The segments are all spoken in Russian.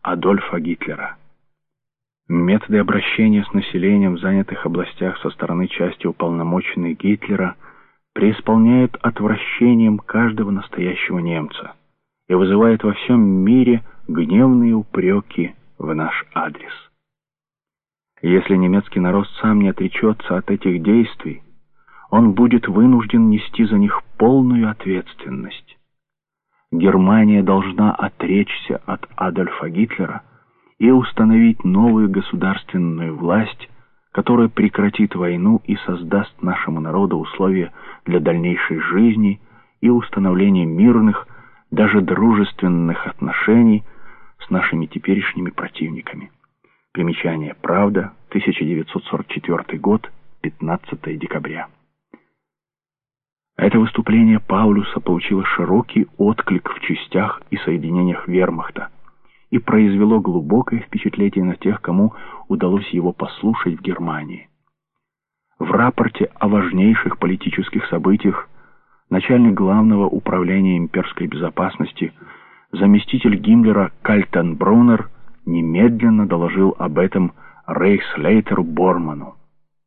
Адольфа Гитлера. Методы обращения с населением в занятых областях со стороны части уполномоченной Гитлера преисполняют отвращением каждого настоящего немца и вызывают во всем мире гневные упреки в наш адрес. Если немецкий народ сам не отречется от этих действий, он будет вынужден нести за них полную ответственность. Германия должна отречься от Адольфа Гитлера и установить новую государственную власть, которая прекратит войну и создаст нашему народу условия для дальнейшей жизни и установления мирных, даже дружественных отношений с нашими теперешними противниками. Примечание. Правда. 1944 год. 15 декабря. Это выступление Паулюса получило широкий отклик в частях и соединениях вермахта и произвело глубокое впечатление на тех, кому удалось его послушать в Германии. В рапорте о важнейших политических событиях начальник главного управления имперской безопасности, заместитель Гиммлера Кальтенбруннер, немедленно доложил об этом рейхслейтеру Борману.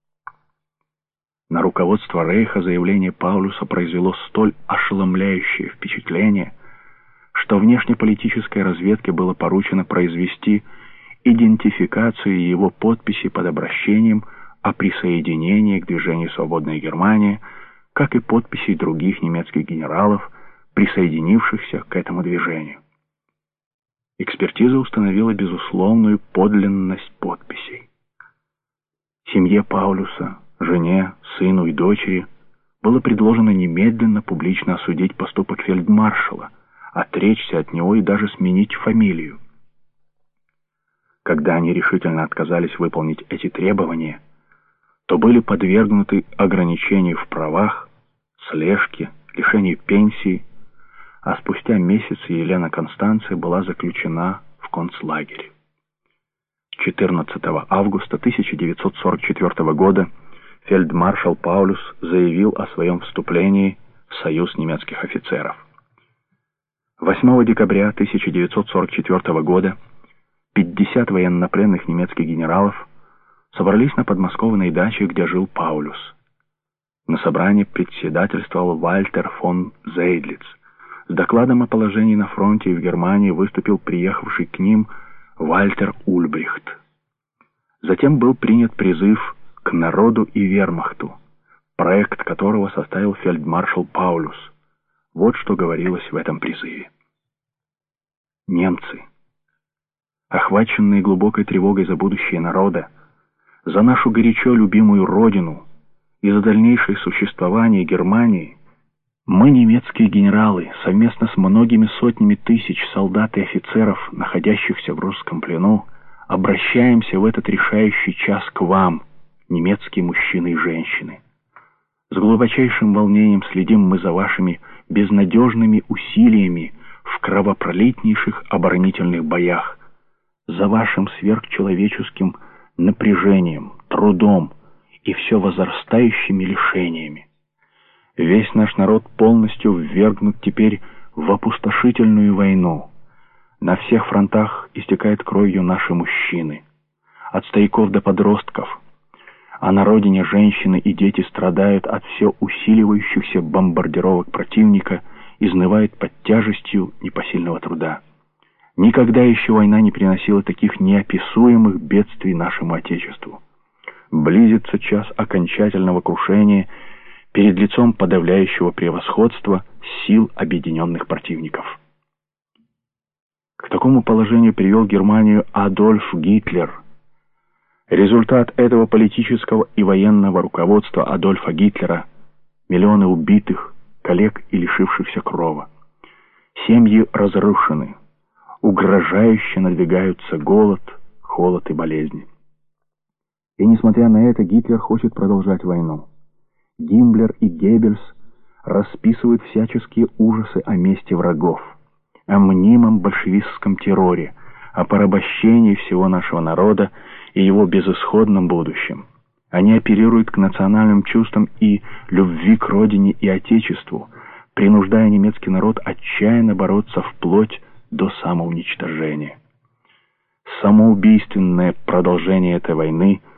На руководство Рейха заявление Паулюса произвело столь ошеломляющее впечатление, что внешнеполитической разведке было поручено произвести идентификацию его подписи под обращением о присоединении к движению «Свободная Германия», как и подписей других немецких генералов, присоединившихся к этому движению. Экспертиза установила безусловную подлинность подписей. Семье Паулюса, жене, сыну и дочери было предложено немедленно публично осудить поступок фельдмаршала, отречься от него и даже сменить фамилию. Когда они решительно отказались выполнить эти требования, то были подвергнуты ограничению в правах, слежке, лишению пенсии, а спустя месяц Елена Констанция была заключена в концлагерь. 14 августа 1944 года фельдмаршал Паулюс заявил о своем вступлении в Союз немецких офицеров. 8 декабря 1944 года 50 военнопленных немецких генералов собрались на подмосковной даче, где жил Паулюс. На собрании председательствовал Вальтер фон Зейдлиц. С докладом о положении на фронте и в Германии выступил приехавший к ним Вальтер Ульбрихт. Затем был принят призыв к народу и вермахту, проект которого составил фельдмаршал Паулюс. Вот что говорилось в этом призыве. Немцы, охваченные глубокой тревогой за будущее народа, за нашу горячо любимую родину и за дальнейшее существование Германии, мы, немецкие генералы, совместно с многими сотнями тысяч солдат и офицеров, находящихся в русском плену, обращаемся в этот решающий час к вам, немецкие мужчины и женщины. С глубочайшим волнением следим мы за вашими безнадежными усилиями в кровопролитнейших оборонительных боях, за вашим сверхчеловеческим напряжением, трудом и все возрастающими лишениями. Весь наш народ полностью ввергнут теперь в опустошительную войну. На всех фронтах истекают кровью наши мужчины, от стариков до подростков, а на родине женщины и дети страдают от все усиливающихся бомбардировок противника, изнывают под тяжестью непосильного труда. Никогда еще война не приносила таких неописуемых бедствий нашему Отечеству. Близится час окончательного крушения перед лицом подавляющего превосходства сил объединенных противников. К такому положению привел Германию Адольф Гитлер. Результат этого политического и военного руководства Адольфа Гитлера — миллионы убитых, коллег и лишившихся крова. Семьи разрушены, угрожающе надвигаются голод, холод и болезни. И несмотря на это, Гитлер хочет продолжать войну. Гиммлер и Геббельс расписывают всяческие ужасы о мести врагов, о мнимом большевистском терроре, о порабощении всего нашего народа и его безысходном будущем. Они апеллируют к национальным чувствам и любви к родине и отечеству, принуждая немецкий народ отчаянно бороться вплоть до самоуничтожения. самоубийственное продолжение этой войны